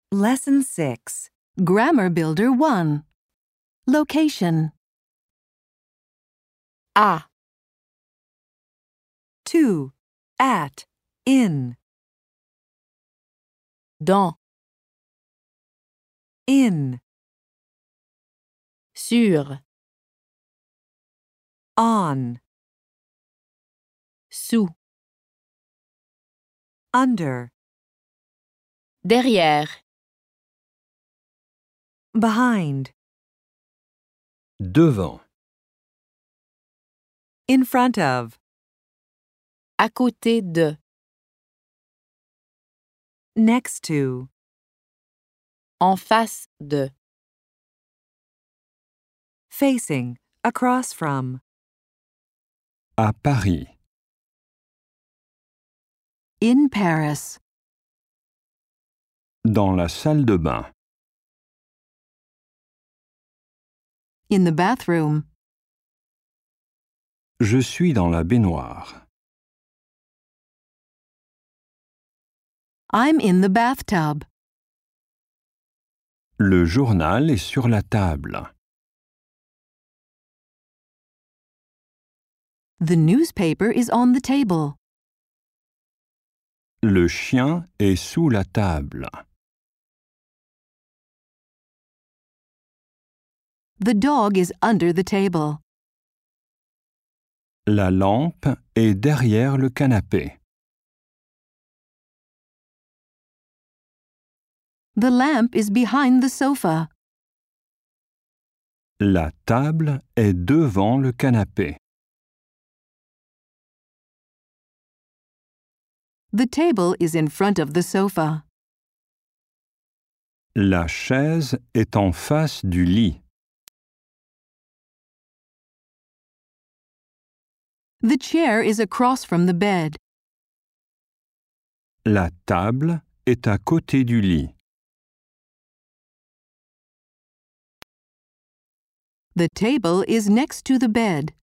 Lesson 6. Grammar Builder 1. Location. À, 2. At, in, dans, in, sur, on, sous, under, derrière, behind, devant, in front of, à côté de, next to, en face de, facing, across from, à Paris, In Paris. dans la salle de bain, In the bathroom. je suis dans la baignoire, I'm in the bathtub. le journal est sur la table, The newspaper is on the table. le chien est sous la table, The dog is under the table. la lampe est derrière le canapé, The lamp is behind the sofa. la table est devant le canapé, The table is in front of the sofa. la chaise est en face du lit, The chair is across from the bed. la table est à côté du lit. The table is next to the bed.